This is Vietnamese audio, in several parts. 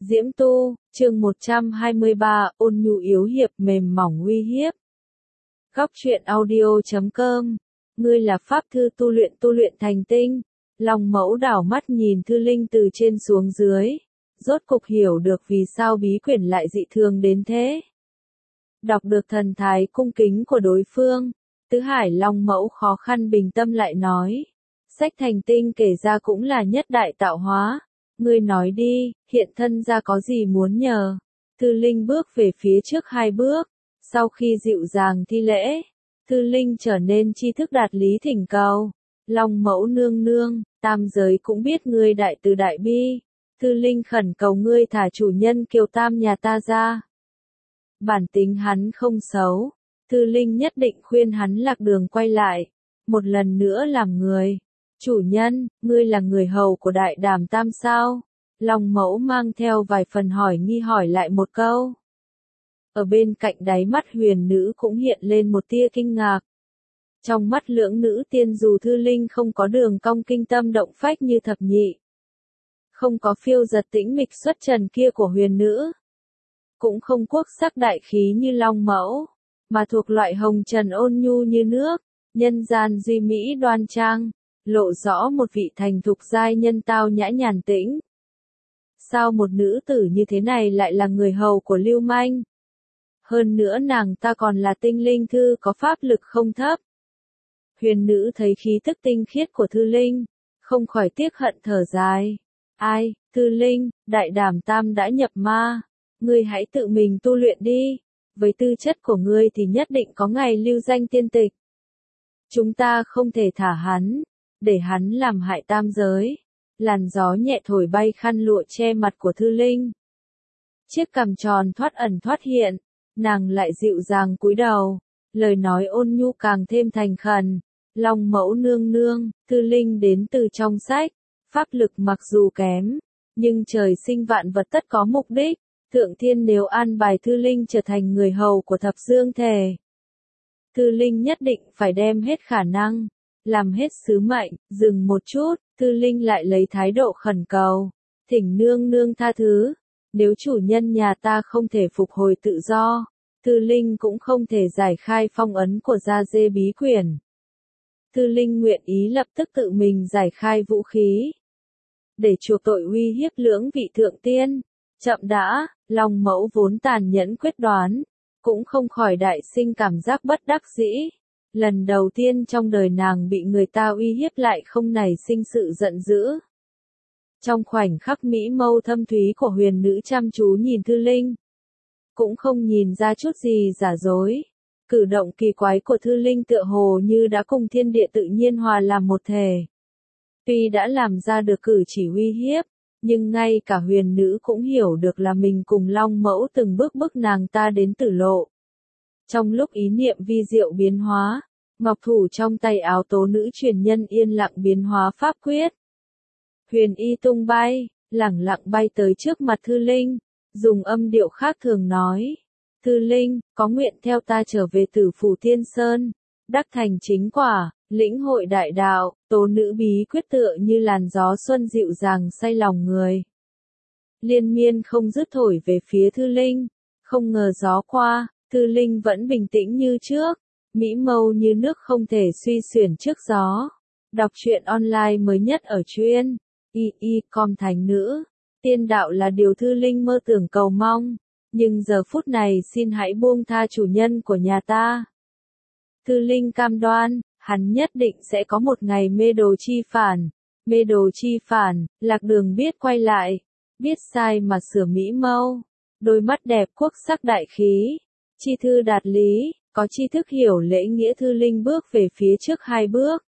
Diễm Tu, chương 123, ôn nhu yếu hiệp mềm mỏng uy hiếp. Góc truyện audio.com. Ngươi là pháp thư tu luyện thành tinh. Long Mẫu đảo mắt nhìn Thư Linh từ trên xuống dưới, rốt cục hiểu được vì sao bí quyển lại dị thường đến thế. Đọc được thần thái cung kính của đối phương, Tứ Hải Long Mẫu khó khăn bình tâm lại nói. Sách thành tinh kể ra cũng là nhất đại tạo hóa. Ngươi nói đi, hiện thân ra có gì muốn nhờ? Thư Linh bước về phía trước 2 bước, sau khi dịu dàng thi lễ, Thư Linh trở nên tri thức đạt lý thỉnh cầu. Long Mẫu nương nương, tam giới cũng biết ngươi đại từ đại bi. Thư Linh khẩn cầu ngươi thả chủ nhân Kiều Tam nhà ta ra. Bản tính hắn không xấu, Thư Linh nhất định khuyên hắn lạc đường quay lại, một lần nữa làm người. Chủ nhân, ngươi là người hầu của Đại Đàm Tam sao? Long Mẫu mang theo vài phần hỏi nghi hỏi lại một câu. Ở bên cạnh đáy mắt huyền nữ cũng hiện lên một tia kinh ngạc. Trong mắt lưỡng nữ tiên dù Thư Linh không có đường cong kinh tâm động phách như thập nhị, không có phiêu giật tĩnh mịch xuất trần kia của huyền nữ, cũng không quốc sắc đại khí như Long Mẫu, mà thuộc loại hồng trần ôn nhu như nước, nhân gian duy mỹ đoan trang, lộ rõ một vị thành thục giai nhân tao nhã nhàn tĩnh. Sao một nữ tử như thế này lại là người hầu của Lưu Manh? Hơn nữa nàng ta còn là tinh linh thư có pháp lực không thấp. Huyền nữ thấy khí tức tinh khiết của Thư Linh, không khỏi tiếc hận thở dài. Ai, Thư Linh, Đại Đàm Tam đã nhập ma, ngươi hãy tự mình tu luyện đi, với tư chất của ngươi thì nhất định có ngày lưu danh tiên tịch. Chúng ta không thể thả hắn, để hắn làm hại tam giới. Làn gió nhẹ thổi bay khăn lụa che mặt của Thư Linh. Chiếc cằm tròn thoát ẩn thoát hiện, nàng lại dịu dàng cúi đầu, lời nói ôn nhu càng thêm thành khẩn. Long Mẫu nương nương, Thư Linh đến từ trong sách, pháp lực mặc dù kém, nhưng trời sinh vạn vật tất có mục đích, Thượng Thiên nếu an bài Thư Linh trở thành người hầu của Thập Dương Thể, Thư Linh nhất định phải đem hết khả năng, làm hết sứ mệnh. Dừng một chút, Thư Linh lại lấy thái độ khẩn cầu, thỉnh nương nương tha thứ, nếu chủ nhân nhà ta không thể phục hồi tự do, Thư Linh cũng không thể giải khai phong ấn của Gia Dê bí quyển. Thư Linh nguyện ý lập tức tự mình giải khai vũ khí, để chuộc tội uy hiếp lưỡng vị thượng tiên. Chậm đã, Long Mẫu vốn tàn nhẫn quyết đoán, cũng không khỏi đại sinh cảm giác bất đắc dĩ. Lần đầu tiên trong đời nàng bị người ta uy hiếp lại không nảy sinh sự giận dữ. Trong khoảnh khắc mỹ mâu thâm thúy của huyền nữ chăm chú nhìn Thư Linh, cũng không nhìn ra chút gì giả dối. Cử động kỳ quái của Thư Linh tựa hồ như đã cùng thiên địa tự nhiên hòa làm một thể. Tuy đã làm ra được cử chỉ uy hiếp, nhưng ngay cả huyền nữ cũng hiểu được là mình cùng Long Mẫu từng bước bức nàng ta đến tử lộ. Trong lúc ý niệm vi diệu biến hóa, ngọc thủ trong tay áo tố nữ truyền nhân yên lặng biến hóa pháp quyết. Huyền y tung bay, lẳng lặng bay tới trước mặt Thư Linh, dùng âm điệu khác thường nói. Thư Linh, có nguyện theo ta trở về Tử Phủ Thiên Sơn, đắc thành chính quả, lĩnh hội đại đạo. Tố nữ bí quyết tựa như làn gió xuân dịu dàng say lòng người, liên miên không dứt thổi về phía Thư Linh. Không ngờ gió qua, Thư Linh vẫn bình tĩnh như trước, mỹ mâu như nước không thể suy xuyển trước gió. Đọc truyện online mới nhất ở truyện com thành nữ. Tiên đạo là điều Thư Linh mơ tưởng cầu mong, nhưng giờ phút này xin hãy buông tha chủ nhân của nhà ta. Thư Linh cam đoan, hắn nhất định sẽ có một ngày mê đồ chi phản. Mê đồ chi phản, lạc đường biết quay lại, biết sai mà sửa mỹ mâu. Đôi mắt đẹp quốc sắc đại khí, chi thư đạt lý, có tri thức hiểu lễ nghĩa. Thư Linh bước về phía trước 2 bước.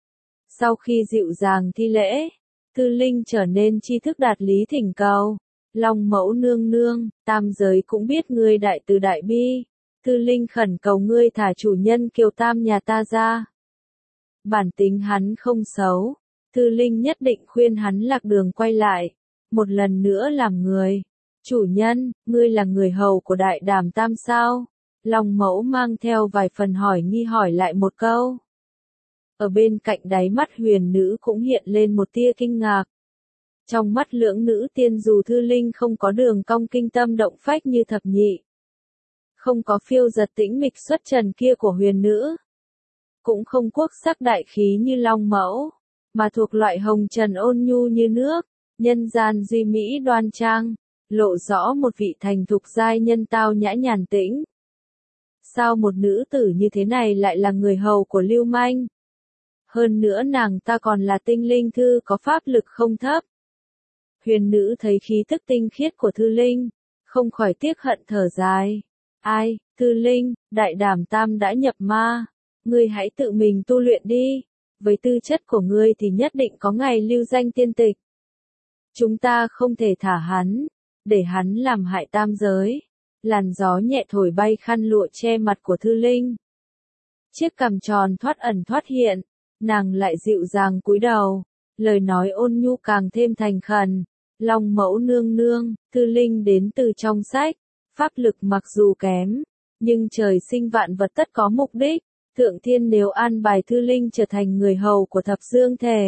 Sau khi dịu dàng thi lễ, Thư Linh trở nên tri thức đạt lý thỉnh cầu. Long Mẫu nương nương, tam giới cũng biết ngươi đại từ đại bi. Thư Linh khẩn cầu ngươi thả chủ nhân Kiều Tam nhà ta ra. Bản tính hắn không xấu, Thư Linh nhất định khuyên hắn lạc đường quay lại, một lần nữa làm người. Chủ nhân, ngươi là người hầu của Đại Đàm Tam sao? Long Mẫu mang theo vài phần hỏi nghi hỏi lại một câu. Ở bên cạnh đáy mắt huyền nữ cũng hiện lên một tia kinh ngạc. Trong mắt lưỡng nữ tiên dù Thư Linh không có đường cong kinh tâm động phách như thập nhị, không có phiêu giật tĩnh mịch xuất trần kia của huyền nữ, cũng không quốc sắc đại khí như Long Mẫu, mà thuộc loại hồng trần ôn nhu như nước, nhân gian duy mỹ đoan trang, lộ rõ một vị thành thục giai nhân tao nhã nhàn tĩnh. Sao một nữ tử như thế này lại là người hầu của Lưu Manh? Hơn nữa nàng ta còn là tinh linh thư có pháp lực không thấp. Huyền nữ thấy khí tức tinh khiết của Thư Linh, không khỏi tiếc hận thở dài. Ai, Thư Linh, đại đảm tam đã nhập ma, ngươi hãy tự mình tu luyện đi, với tư chất của ngươi thì nhất định có ngày lưu danh tiên tịch. Chúng ta không thể thả hắn, để hắn làm hại tam giới. Làn gió nhẹ thổi bay khăn lụa che mặt của Thư Linh. Chiếc cằm tròn thoát ẩn thoát hiện, nàng lại dịu dàng cúi đầu, lời nói ôn nhu càng thêm thành khẩn. Long Mẫu nương nương, Thư Linh đến từ trong sách, pháp lực mặc dù kém, nhưng trời sinh vạn vật tất có mục đích, Thượng Thiên nếu an bài Thư Linh trở thành người hầu của Thập Dương Thể.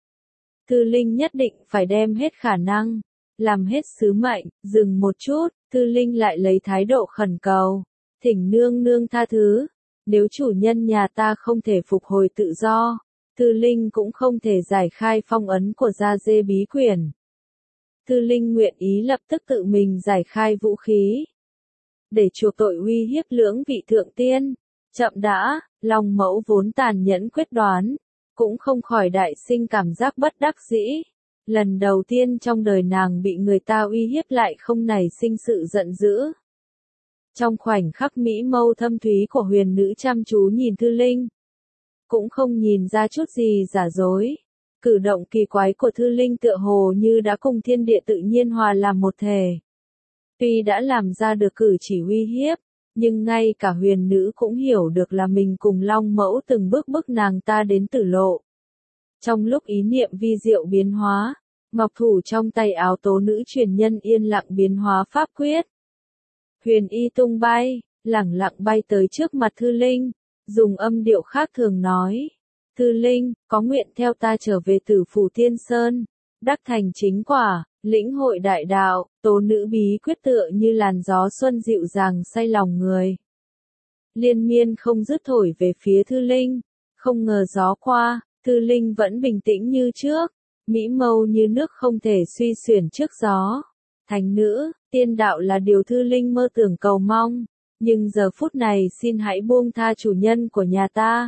Thư Linh nhất định phải đem hết khả năng, làm hết sứ mệnh. Dừng một chút, Thư Linh lại lấy thái độ khẩn cầu, thỉnh nương nương tha thứ, nếu chủ nhân nhà ta không thể phục hồi tự do, Thư Linh cũng không thể giải khai phong ấn của Gia Dê bí quyển. Thư Linh nguyện ý lập tức tự mình giải khai vũ khí, để chuộc tội uy hiếp lưỡng vị thượng tiên. Chậm đã, Long Mẫu vốn tàn nhẫn quyết đoán, cũng không khỏi đại sinh cảm giác bất đắc dĩ. Lần đầu tiên trong đời nàng bị người ta uy hiếp lại không nảy sinh sự giận dữ. Trong khoảnh khắc mỹ mâu thâm thúy của huyền nữ chăm chú nhìn Thư Linh, cũng không nhìn ra chút gì giả dối. Cử động kỳ quái của Thư Linh tựa hồ như đã cùng thiên địa tự nhiên hòa làm một thể. Tuy đã làm ra được cử chỉ uy hiếp, nhưng ngay cả huyền nữ cũng hiểu được là mình cùng Long Mẫu từng bước bức nàng ta đến tử lộ. Trong lúc ý niệm vi diệu biến hóa, ngọc thủ trong tay áo tố nữ truyền nhân yên lặng biến hóa pháp quyết. Huyền y tung bay, lẳng lặng bay tới trước mặt Thư Linh, dùng âm điệu khác thường nói. Thư Linh, có nguyện theo ta trở về Tử Phủ Thiên Sơn, đắc thành chính quả, lĩnh hội đại đạo. Tố nữ bí quyết tựa như làn gió xuân dịu dàng say lòng người. Liên miên không dứt thổi về phía Thư Linh, không ngờ gió qua, Thư Linh vẫn bình tĩnh như trước, mỹ mâu như nước không thể suy xuyển trước gió. Thánh nữ, tiên đạo là điều Thư Linh mơ tưởng cầu mong, nhưng giờ phút này xin hãy buông tha chủ nhân của nhà ta.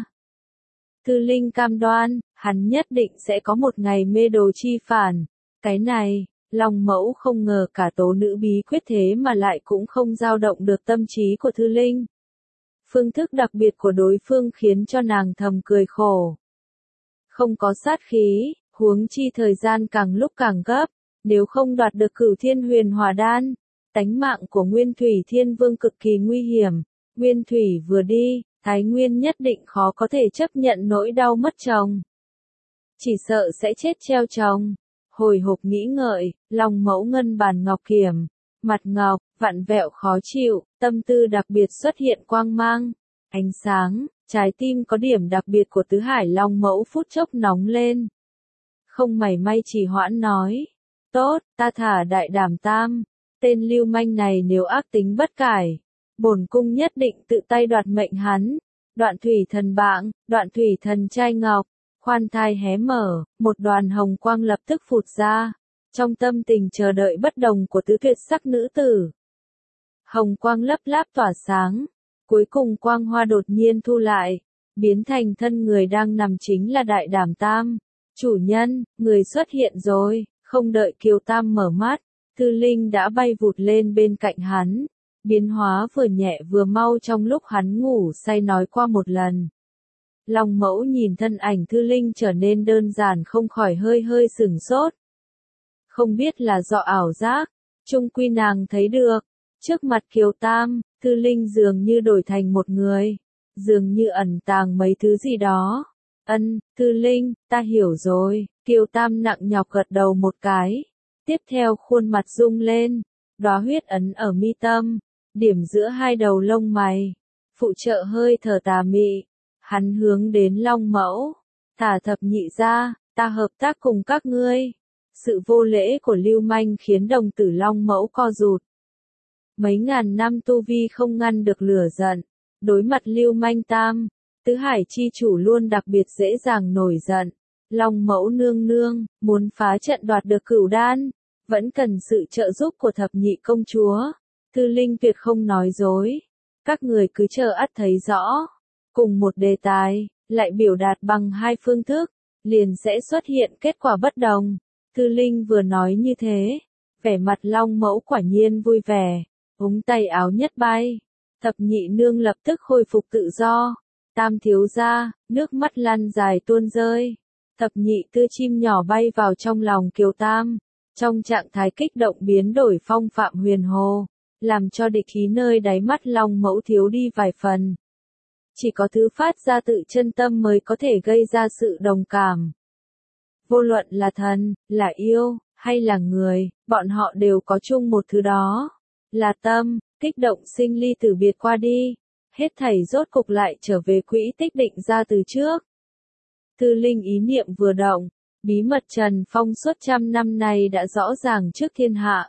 Thư Linh cam đoan, hắn nhất định sẽ có một ngày mê đồ chi phản. Cái này, Long Mẫu không ngờ cả tố nữ bí quyết thế mà lại cũng không dao động được tâm trí của Thư Linh. Phương thức đặc biệt của đối phương khiến cho nàng thầm cười khổ. Không có sát khí, huống chi thời gian càng lúc càng gấp, nếu không đoạt được Cửu Thiên Huyền Hỏa Đan, tánh mạng của Nguyên Thủy Thiên Vương cực kỳ nguy hiểm. Nguyên Thủy vừa đi, Thái Nguyên nhất định khó có thể chấp nhận nỗi đau mất chồng. Chỉ sợ sẽ chết treo chồng. Hồi hộp nghĩ ngợi, Long Mẫu ngân bàn ngọc kiểm, mặt ngọc, vặn vẹo khó chịu, tâm tư đặc biệt xuất hiện quang mang, ánh sáng, trái tim có điểm đặc biệt của tứ hải Long Mẫu phút chốc nóng lên. Không mảy may trì hoãn nói, tốt, ta thả đại đảm tam, tên lưu manh này nếu ác tính bất cải, bổn cung nhất định tự tay đoạt mệnh hắn. Đoạn thủy thần bảng, đoạn thủy thần trai ngọc. Khoan thai hé mở, một đoàn hồng quang lập tức phụt ra, trong tâm tình chờ đợi bất đồng của tứ tuyệt sắc nữ tử. Hồng quang lấp láp tỏa sáng, cuối cùng quang hoa đột nhiên thu lại, biến thành thân người đang nằm chính là đại đảm tam. Chủ nhân, người xuất hiện rồi, không đợi Kiều Tam mở mắt, Thư Linh đã bay vụt lên bên cạnh hắn, biến hóa vừa nhẹ vừa mau trong lúc hắn ngủ say nói qua một lần. Long Mẫu nhìn thân ảnh Thư Linh trở nên đơn giản không khỏi hơi hơi sửng sốt. Không biết là do ảo giác, chung quy nàng thấy được, trước mặt Kiều Tam, Thư Linh dường như đổi thành một người, dường như ẩn tàng mấy thứ gì đó. Thư Linh, ta hiểu rồi, Kiều Tam nặng nhọc gật đầu một cái, tiếp theo khuôn mặt rung lên, đóa huyết ấn ở mi tâm, điểm giữa hai đầu lông mày, phụ trợ hơi thở tà mị. Hắn hướng đến Long Mẫu, thả thập nhị ra, ta hợp tác cùng các ngươi. Sự vô lễ của Lưu Manh khiến đồng tử Long Mẫu co rụt. Mấy ngàn năm tu vi không ngăn được lửa giận. Đối mặt Lưu Manh Tam, Tứ Hải chi chủ luôn đặc biệt dễ dàng nổi giận. Long Mẫu nương nương, muốn phá trận đoạt được Cửu Đan, vẫn cần sự trợ giúp của thập nhị công chúa. Tư Linh tuyệt không nói dối. Các người cứ chờ ắt thấy rõ. Cùng một đề tài, lại biểu đạt bằng hai phương thức, liền sẽ xuất hiện kết quả bất đồng. Tư Linh vừa nói như thế, vẻ mặt Long Mẫu quả nhiên vui vẻ, ống tay áo nhất bay. Thập nhị nương lập tức khôi phục tự do. Tam thiếu gia, nước mắt lăn dài tuôn rơi. Thập nhị tư chim nhỏ bay vào trong lòng Kiều Tam, trong trạng thái kích động biến đổi phong phạm huyền hồ, làm cho địch khí nơi đáy mắt Long Mẫu thiếu đi vài phần. Chỉ có thứ phát ra tự chân tâm mới có thể gây ra sự đồng cảm. Vô luận là thần, là yêu, hay là người, bọn họ đều có chung một thứ đó. Là tâm, kích động sinh ly tử biệt qua đi. Hết thảy rốt cục lại trở về quỹ tích định ra từ trước. Tư Linh ý niệm vừa động, bí mật Trần Phong suốt trăm năm nay đã rõ ràng trước thiên hạ.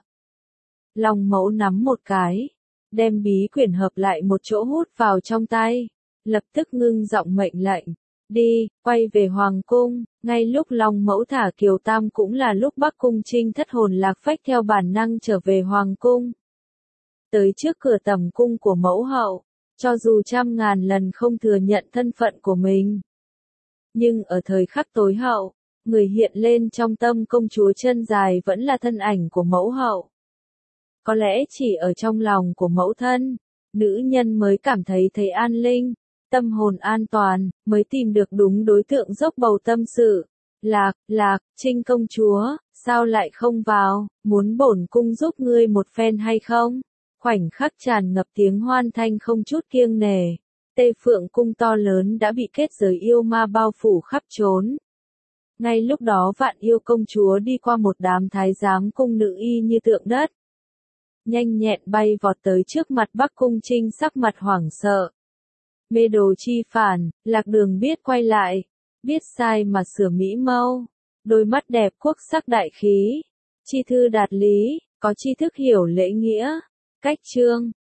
Long Mẫu nắm một cái, đem bí quyển hợp lại một chỗ hút vào trong tay, lập tức ngưng giọng mệnh lệnh, đi, quay về Hoàng Cung. Ngay lúc Long Mẫu thả Kiều Tam cũng là lúc Bắc Cung Trinh thất hồn lạc phách theo bản năng trở về Hoàng Cung. Tới trước cửa tẩm cung của mẫu hậu, cho dù trăm ngàn lần không thừa nhận thân phận của mình. Nhưng ở thời khắc tối hậu, người hiện lên trong tâm công chúa chân dài vẫn là thân ảnh của mẫu hậu. Có lẽ chỉ ở trong lòng của mẫu thân, nữ nhân mới cảm thấy an linh, tâm hồn an toàn, mới tìm được đúng đối tượng dốc bầu tâm sự. Lạc, Trinh công chúa, sao lại không vào, muốn bổn cung giúp ngươi một phen hay không? Khoảnh khắc tràn ngập tiếng hoan thanh không chút kiêng nể. Tây Phượng cung to lớn đã bị kết giới yêu ma bao phủ khắp trốn. Ngay lúc đó Vạn Yêu công chúa đi qua một đám thái giám cung nữ y như tượng đất. Nhanh nhẹn bay vọt tới trước mặt Bắc Cung Trinh sắc mặt hoảng sợ. Mê đồ chi phản, Lạc Đường biết quay lại, biết sai mà sửa mỹ mâu. Đôi mắt đẹp quốc sắc đại khí, chi thư đạt lý, có tri thức hiểu lễ nghĩa. Cách chương